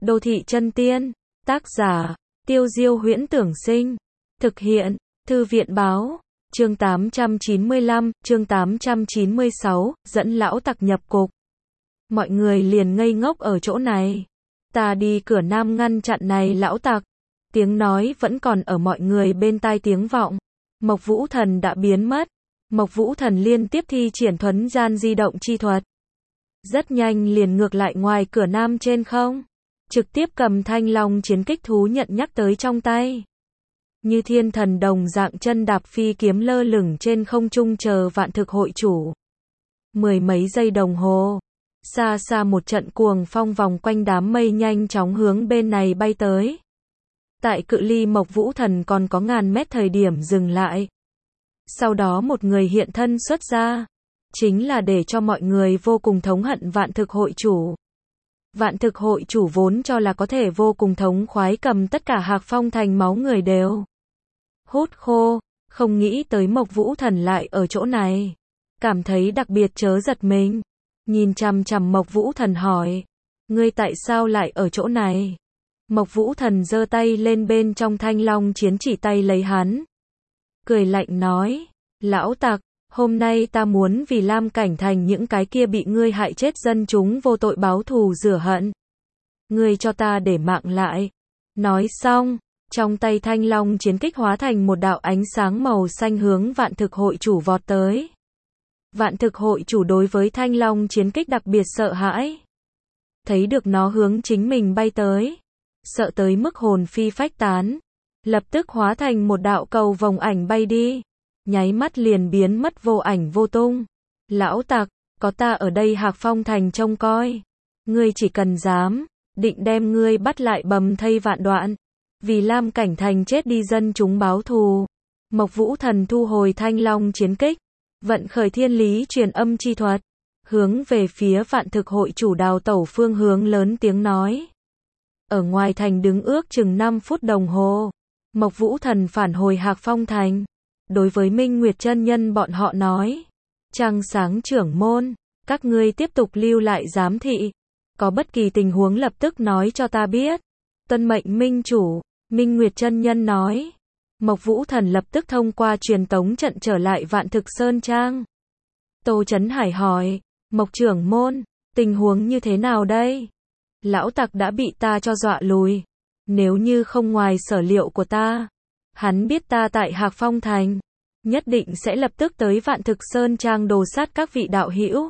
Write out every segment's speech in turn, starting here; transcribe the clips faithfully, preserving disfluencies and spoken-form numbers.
Đô thị chân tiên. Tác giả, Tiêu Diêu Huyễn Tưởng Sinh. Thực hiện, Thư viện Báo. Chương tám trăm chín mươi lăm, chương tám trăm chín mươi sáu, dẫn lão tặc nhập cục. Mọi người liền ngây ngốc ở chỗ này. Ta đi cửa nam ngăn chặn này lão tặc. Tiếng nói vẫn còn ở mọi người bên tai tiếng vọng. Mộc Vũ Thần đã biến mất. Mộc Vũ Thần liên tiếp thi triển thuấn gian di động chi thuật. Rất nhanh liền ngược lại ngoài cửa nam trên không. Trực tiếp cầm thanh long chiến kích thú nhận nhắc tới trong tay. Như thiên thần đồng dạng chân đạp phi kiếm lơ lửng trên không trung chờ vạn thực hội chủ. Mười mấy giây đồng hồ. Xa xa một trận cuồng phong vòng quanh đám mây nhanh chóng hướng bên này bay tới. Tại cự ly Mộc Vũ Thần còn có ngàn mét thời điểm dừng lại. Sau đó một người hiện thân xuất ra. Chính là để cho mọi người vô cùng thống hận vạn thực hội chủ. Vạn thực hội chủ vốn cho là có thể vô cùng thống khoái cầm tất cả Hạc Phong thành máu người đều hút khô, không nghĩ tới Mộc Vũ Thần lại ở chỗ này. Cảm thấy đặc biệt chớ giật mình. Nhìn chằm chằm Mộc Vũ Thần hỏi. Ngươi tại sao lại ở chỗ này? Mộc Vũ Thần giơ tay lên bên trong thanh long chiến chỉ tay lấy hắn. Cười lạnh nói. Lão tặc, hôm nay ta muốn vì Lam Cảnh Thành những cái kia bị ngươi hại chết dân chúng vô tội báo thù rửa hận. Ngươi cho ta để mạng lại. Nói xong, trong tay thanh long chiến kích hóa thành một đạo ánh sáng màu xanh hướng vạn thực hội chủ vọt tới. Vạn thực hội chủ đối với thanh long chiến kích đặc biệt sợ hãi. Thấy được nó hướng chính mình bay tới. Sợ tới mức hồn phi phách tán. Lập tức hóa thành một đạo cầu vòng ảnh bay đi. Nháy mắt liền biến mất vô ảnh vô tung. Lão tặc, có ta ở đây Hạc Phong thành trông coi. Ngươi chỉ cần dám, định đem ngươi bắt lại bầm thây vạn đoạn. Vì Lam Cảnh Thành chết đi dân chúng báo thù. Mộc Vũ Thần thu hồi thanh long chiến kích. Vận khởi thiên lý truyền âm chi thuật. Hướng về phía vạn thực hội chủ đào tẩu phương hướng lớn tiếng nói. Ở ngoài thành đứng ước chừng năm phút đồng hồ. Mộc Vũ Thần phản hồi Hạc Phong thành. Đối với Minh Nguyệt chân nhân bọn họ nói. Trăng sáng trưởng môn, các ngươi tiếp tục lưu lại giám thị. Có bất kỳ tình huống lập tức nói cho ta biết. Tuân mệnh Minh chủ, Minh Nguyệt chân nhân nói. Mộc Vũ Thần lập tức thông qua truyền tống trận trở lại Vạn Thực Sơn Trang. Tô Chấn Hải hỏi, Mộc trưởng môn, tình huống như thế nào đây? Lão tặc đã bị ta cho dọa lùi. Nếu như không ngoài sở liệu của ta, hắn biết ta tại Hạc Phong thành, nhất định sẽ lập tức tới Vạn Thực Sơn Trang đồ sát các vị đạo hữu.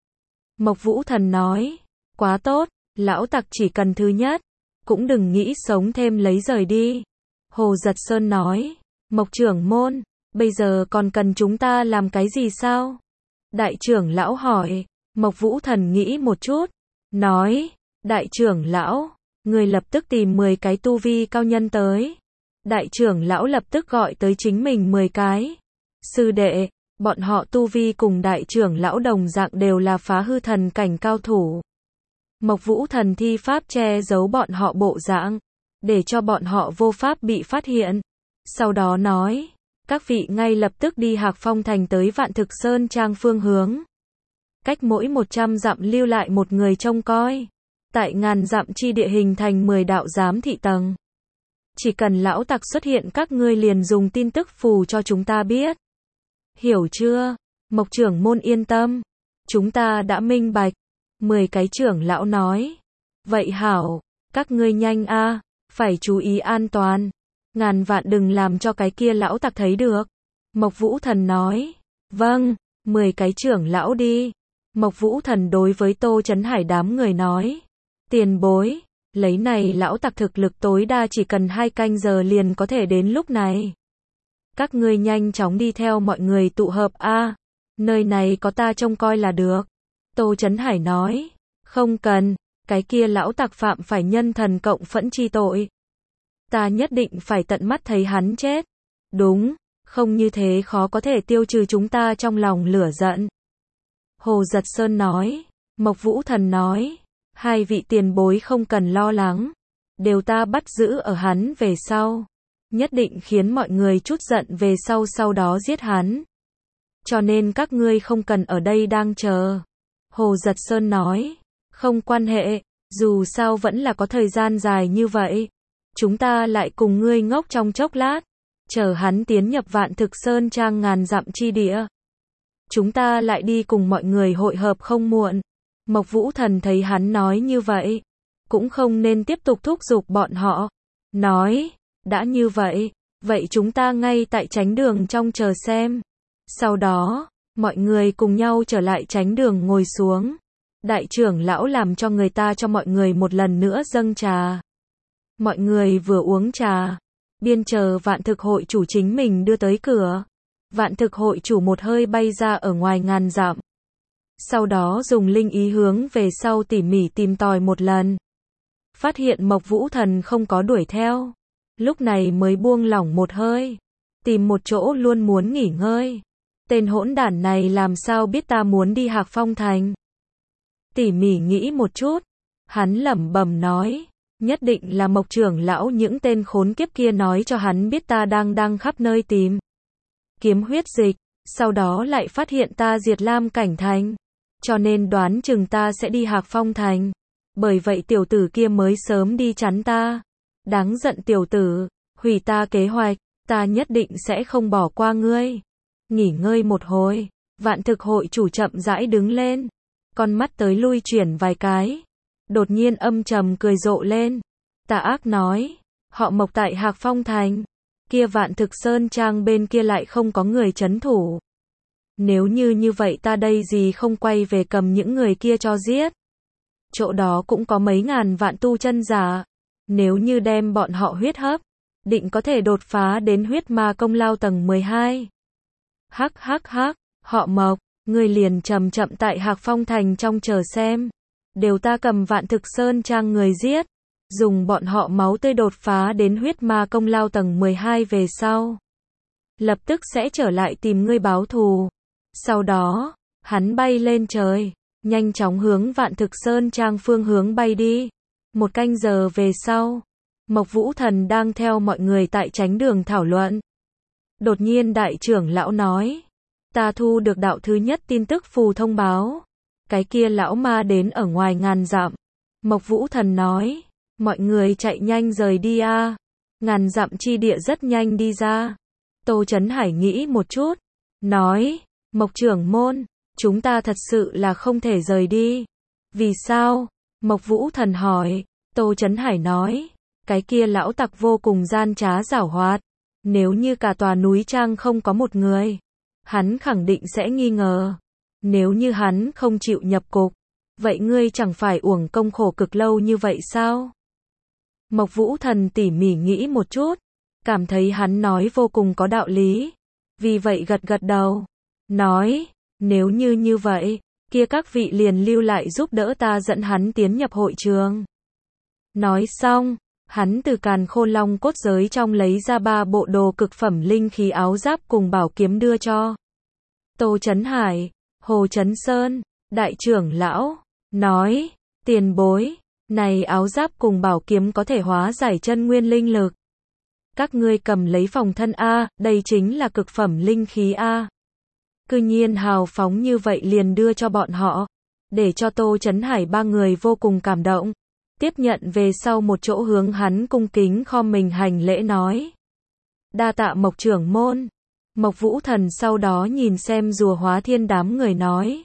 Mộc Vũ Thần nói, quá tốt, lão tặc chỉ cần thứ nhất, cũng đừng nghĩ sống thêm lấy rời đi. Hồ Giật Sơn nói, Mộc trưởng môn, bây giờ còn cần chúng ta làm cái gì sao? Đại trưởng lão hỏi. Mộc Vũ Thần nghĩ một chút, nói, đại trưởng lão, người lập tức tìm mười cái tu vi cao nhân tới. Đại trưởng lão lập tức gọi tới chính mình mười cái. Sư đệ, bọn họ tu vi cùng đại trưởng lão đồng dạng đều là phá hư thần cảnh cao thủ. Mộc Vũ Thần thi pháp che giấu bọn họ bộ dạng, để cho bọn họ vô pháp bị phát hiện. Sau đó nói, các vị ngay lập tức đi Hạc Phong thành tới Vạn Thực Sơn Trang phương hướng. Cách mỗi một trăm dặm lưu lại một người trông coi. Tại ngàn dặm chi địa hình thành mười đạo giám thị tầng. Chỉ cần lão tặc xuất hiện các ngươi liền dùng tin tức phù cho chúng ta biết. Hiểu chưa? Mộc trưởng môn yên tâm. Chúng ta đã minh bạch. Mười cái trưởng lão nói. Vậy hảo, các ngươi nhanh a, phải chú ý an toàn. Ngàn vạn đừng làm cho cái kia lão tặc thấy được. Mộc Vũ Thần nói. Vâng, mười cái trưởng lão đi. Mộc Vũ Thần đối với Tô Chấn Hải đám người nói. Tiền bối, lấy này lão tặc thực lực tối đa chỉ cần hai canh giờ liền có thể đến lúc này. Các ngươi nhanh chóng đi theo mọi người tụ hợp a, nơi này có ta trông coi là được. Tô Chấn Hải nói, không cần, cái kia lão tặc phạm phải nhân thần cộng phẫn chi tội. Ta nhất định phải tận mắt thấy hắn chết. Đúng, không như thế khó có thể tiêu trừ chúng ta trong lòng lửa giận. Hồ Giật Sơn nói, Mộc Vũ Thần nói. Hai vị tiền bối không cần lo lắng. Đều ta bắt giữ ở hắn về sau. Nhất định khiến mọi người chút giận về sau sau đó giết hắn. Cho nên các ngươi không cần ở đây đang chờ. Hồ Giật Sơn nói. Không quan hệ. Dù sao vẫn là có thời gian dài như vậy. Chúng ta lại cùng ngươi ngốc trong chốc lát. Chờ hắn tiến nhập Vạn Thực Sơn Trang ngàn dặm chi địa. Chúng ta lại đi cùng mọi người hội hợp không muộn. Mộc Vũ Thần thấy hắn nói như vậy. Cũng không nên tiếp tục thúc giục bọn họ. Nói, đã như vậy, vậy chúng ta ngay tại tránh đường trong chờ xem. Sau đó, mọi người cùng nhau trở lại tránh đường ngồi xuống. Đại trưởng lão làm cho người ta cho mọi người một lần nữa dâng trà. Mọi người vừa uống trà, biên chờ Vạn Thực hội chủ chính mình đưa tới cửa. Vạn Thực hội chủ một hơi bay ra ở ngoài ngàn dặm. Sau đó dùng linh ý hướng về sau tỉ mỉ tìm tòi một lần. Phát hiện Mộc Vũ Thần không có đuổi theo. Lúc này mới buông lỏng một hơi. Tìm một chỗ luôn muốn nghỉ ngơi. Tên hỗn đản này làm sao biết ta muốn đi Hạc Phong Thành. Tỉ mỉ nghĩ một chút. Hắn lẩm bẩm nói. Nhất định là Mộc trưởng lão những tên khốn kiếp kia nói cho hắn biết ta đang đang khắp nơi tìm kiếm huyết dịch. Sau đó lại phát hiện ta diệt Lam Cảnh Thành. Cho nên đoán chừng ta sẽ đi Hạc Phong Thành. Bởi vậy tiểu tử kia mới sớm đi chắn ta. Đáng giận tiểu tử, hủy ta kế hoạch, ta nhất định sẽ không bỏ qua ngươi. Nghỉ ngơi một hồi, Vạn Thực hội chủ chậm rãi đứng lên. Con mắt tới lui chuyển vài cái. Đột nhiên âm trầm cười rộ lên. Tà ác nói, họ Mộc tại Hạc Phong Thành. Kia Vạn Thực Sơn Trang bên kia lại không có người trấn thủ. Nếu như như vậy ta đây gì không quay về cầm những người kia cho giết. Chỗ đó cũng có mấy ngàn vạn tu chân giả. Nếu như đem bọn họ huyết hấp, định có thể đột phá đến huyết ma công lao tầng mười hai. Hắc hắc hắc, họ Mộc, ngươi liền chậm chậm tại Hạc Phong Thành trong chờ xem. Đều ta cầm Vạn Thực Sơn Trang người giết. Dùng bọn họ máu tươi đột phá đến huyết ma công lao tầng mười hai về sau. Lập tức sẽ trở lại tìm ngươi báo thù. Sau đó, hắn bay lên trời. Nhanh chóng hướng Vạn Thực Sơn Trang phương hướng bay đi. Một canh giờ về sau, Mộc Vũ Thần đang theo mọi người tại tránh đường thảo luận. Đột nhiên đại trưởng lão nói, ta thu được đạo thứ nhất tin tức phù thông báo. Cái kia lão ma đến ở ngoài ngàn dặm. Mộc Vũ Thần nói, mọi người chạy nhanh rời đi a. Ngàn dặm chi địa rất nhanh đi ra. Tô Chấn Hải nghĩ một chút, nói, Mộc trưởng môn, chúng ta thật sự là không thể rời đi. Vì sao? Mộc Vũ Thần hỏi. Tô Chấn Hải nói, cái kia lão tặc vô cùng gian trá giảo hoạt. Nếu như cả tòa núi trang không có một người, hắn khẳng định sẽ nghi ngờ. Nếu như hắn không chịu nhập cục, vậy ngươi chẳng phải uổng công khổ cực lâu như vậy sao? Mộc Vũ Thần tỉ mỉ nghĩ một chút, cảm thấy hắn nói vô cùng có đạo lý. Vì vậy gật gật đầu, nói, nếu như như vậy, kia các vị liền lưu lại giúp đỡ ta dẫn hắn tiến nhập hội trường. Nói xong, hắn từ càn khôn long cốt giới trong lấy ra ba bộ đồ cực phẩm linh khí áo giáp cùng bảo kiếm đưa cho Tô Chấn Hải, Hồ Chấn Sơn, đại trưởng lão, nói, tiền bối, này áo giáp cùng bảo kiếm có thể hóa giải chân nguyên linh lực. Các ngươi cầm lấy phòng thân A, đây chính là cực phẩm linh khí A. Cư nhiên hào phóng như vậy liền đưa cho bọn họ, để cho Tô Chấn Hải ba người vô cùng cảm động. Tiếp nhận về sau một chỗ hướng hắn cung kính khom mình hành lễ nói. Đa tạ Mộc trưởng môn. Mộc Vũ Thần sau đó nhìn xem rùa hóa thiên đám người nói.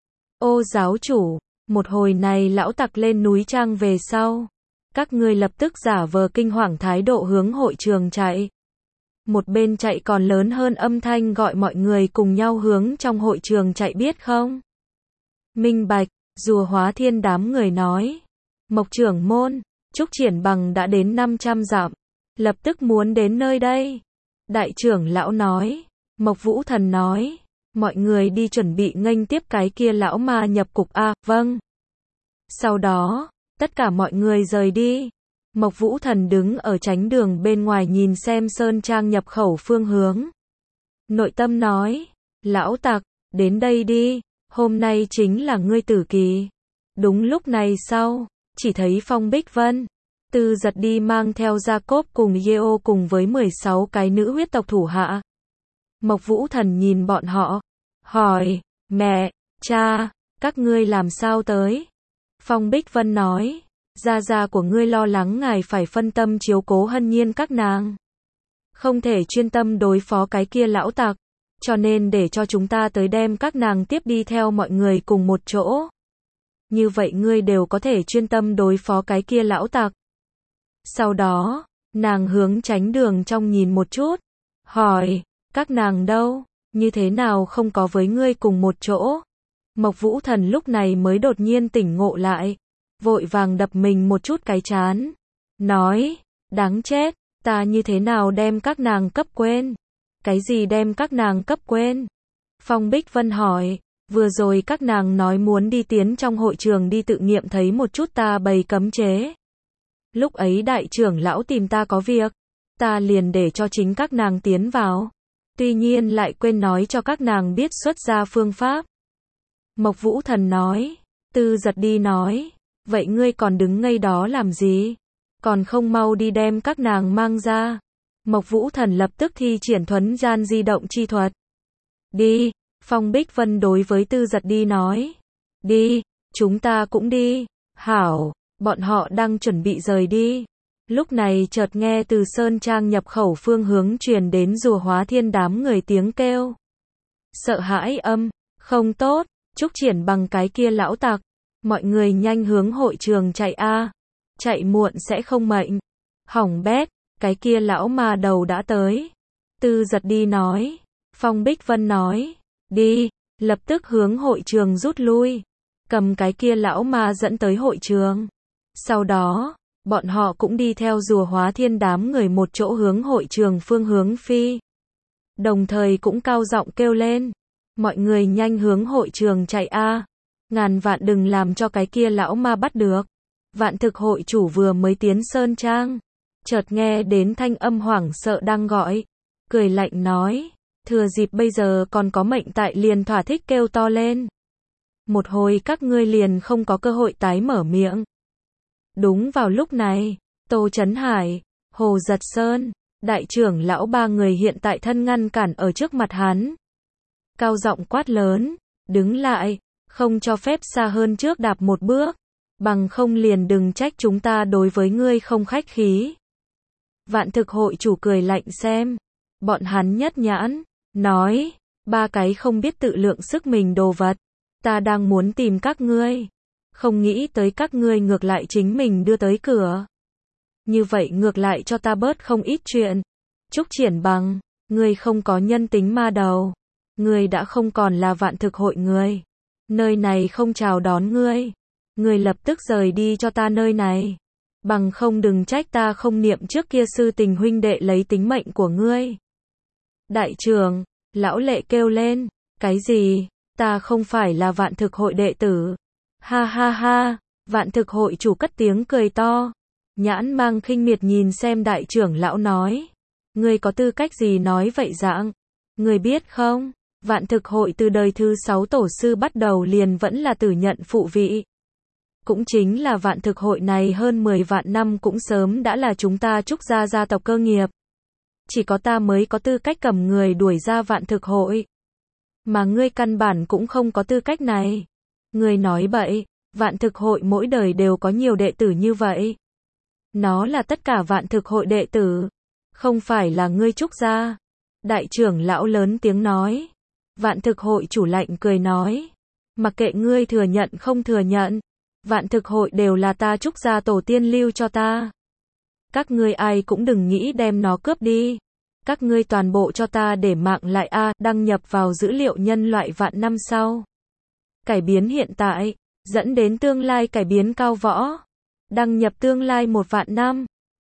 Ô giáo chủ, một hồi này lão tặc lên núi trang về sau. Các ngươi lập tức giả vờ kinh hoàng thái độ hướng hội trường chạy. Một bên chạy còn lớn hơn âm thanh gọi mọi người cùng nhau hướng trong hội trường chạy biết không? Minh bạch, rùa hóa thiên đám người nói. Mộc trưởng môn, Trúc Triển Bằng đã đến năm trăm dặm, lập tức muốn đến nơi đây. Đại trưởng lão nói, Mộc Vũ Thần nói, mọi người đi chuẩn bị nghênh tiếp cái kia lão ma nhập cục a, vâng. Sau đó, tất cả mọi người rời đi. Mộc Vũ Thần đứng ở tránh đường bên ngoài nhìn xem sơn trang nhập khẩu phương hướng. Nội tâm nói, lão tặc, đến đây đi, hôm nay chính là ngươi tử kỳ. Đúng lúc này sau, chỉ thấy Phong Bích Vân, Tư Giật đi mang theo Jacob cùng Yeo cùng với mười sáu cái nữ huyết tộc thủ hạ. Mộc Vũ Thần nhìn bọn họ, hỏi, mẹ, cha, các ngươi làm sao tới? Phong Bích Vân nói, Gia gia của ngươi lo lắng ngài phải phân tâm chiếu cố Hân Nhiên các nàng. Không thể chuyên tâm đối phó cái kia lão tặc, cho nên để cho chúng ta tới đem các nàng tiếp đi theo mọi người cùng một chỗ. Như vậy ngươi đều có thể chuyên tâm đối phó cái kia lão tặc. Sau đó, nàng hướng Tránh Đường trong nhìn một chút, hỏi, các nàng đâu, như thế nào không có với ngươi cùng một chỗ? Mộc Vũ Thần lúc này mới đột nhiên tỉnh ngộ lại, vội vàng đập mình một chút cái trán, nói, đáng chết, ta như thế nào đem các nàng cấp quên? Cái gì đem các nàng cấp quên? Phong Bích Vân hỏi, vừa rồi các nàng nói muốn đi tiến trong hội trường đi tự nghiệm thấy một chút ta bày cấm chế. Lúc ấy đại trưởng lão tìm ta có việc, ta liền để cho chính các nàng tiến vào. Tuy nhiên lại quên nói cho các nàng biết xuất ra phương pháp. Mộc Vũ Thần nói, Tư Giật đi nói, vậy ngươi còn đứng ngây đó làm gì? Còn không mau đi đem các nàng mang ra. Mộc Vũ Thần lập tức thi triển thuấn gian di động chi thuật. Đi, Phong Bích Vân đối với Tư Giật đi nói. Đi, chúng ta cũng đi. Hảo, bọn họ đang chuẩn bị rời đi. Lúc này chợt nghe từ Sơn Trang nhập khẩu phương hướng truyền đến rùa hóa thiên đám người tiếng kêu. Sợ hãi âm, không tốt, Trúc Triển Bằng cái kia lão tặc. Mọi người nhanh hướng hội trường chạy a, chạy muộn sẽ không mệnh. Hỏng bét, cái kia lão ma đầu đã tới. Tư Giật đi nói. Phong Bích Vân nói, đi, lập tức hướng hội trường rút lui. Cầm cái kia lão ma dẫn tới hội trường. Sau đó, bọn họ cũng đi theo rùa hóa thiên đám người một chỗ hướng hội trường phương hướng phi. Đồng thời cũng cao giọng kêu lên. Mọi người nhanh hướng hội trường chạy a, ngàn vạn đừng làm cho cái kia lão ma bắt được. Vạn thực hội chủ vừa mới tiến Sơn Trang, chợt nghe đến thanh âm hoảng sợ đang gọi, cười lạnh nói, thừa dịp bây giờ còn có mệnh tại liền thỏa thích kêu to lên. Một hồi các ngươi liền không có cơ hội tái mở miệng. Đúng vào lúc này, Tô Chấn Hải, Hồ Giật Sơn, đại trưởng lão ba người hiện tại thân ngăn cản ở trước mặt hắn. Cao giọng quát lớn, đứng lại, không cho phép xa hơn trước đạp một bước, bằng không liền đừng trách chúng ta đối với ngươi không khách khí. Vạn thực hội chủ cười lạnh xem, bọn hắn nhất nhãn, nói, ba cái không biết tự lượng sức mình đồ vật, ta đang muốn tìm các ngươi, không nghĩ tới các ngươi ngược lại chính mình đưa tới cửa. Như vậy ngược lại cho ta bớt không ít chuyện. Trúc Triển Bằng, ngươi không có nhân tính ma đầu, ngươi đã không còn là vạn thực hội người, nơi này không chào đón ngươi, ngươi lập tức rời đi cho ta nơi này, bằng không đừng trách ta không niệm trước kia sư tình huynh đệ lấy tính mệnh của ngươi. Đại trưởng, lão lệ kêu lên, cái gì, ta không phải là vạn thực hội đệ tử. Ha ha ha, vạn thực hội chủ cất tiếng cười to, nhãn mang khinh miệt nhìn xem đại trưởng lão nói, ngươi có tư cách gì nói vậy dạng, ngươi biết không, vạn thực hội từ đời thứ sáu tổ sư bắt đầu liền vẫn là tử nhận phụ vị. Cũng chính là vạn thực hội này hơn mười vạn năm cũng sớm đã là chúng ta Trúc gia gia tộc cơ nghiệp. Chỉ có ta mới có tư cách cầm người đuổi ra vạn thực hội. Mà ngươi căn bản cũng không có tư cách này. Ngươi nói bậy, vạn thực hội mỗi đời đều có nhiều đệ tử như vậy. Nó là tất cả vạn thực hội đệ tử, không phải là ngươi Trúc gia. Đại trưởng lão lớn tiếng nói. Vạn thực hội chủ lạnh cười nói, mặc kệ ngươi thừa nhận không thừa nhận, vạn thực hội đều là ta Trúc gia tổ tiên lưu cho ta. Các ngươi ai cũng đừng nghĩ đem nó cướp đi. Các ngươi toàn bộ cho ta để mạng lại a, đăng nhập vào dữ liệu nhân loại vạn năm sau. Cải biến hiện tại, dẫn đến tương lai cải biến cao võ. Đăng nhập tương lai một vạn năm.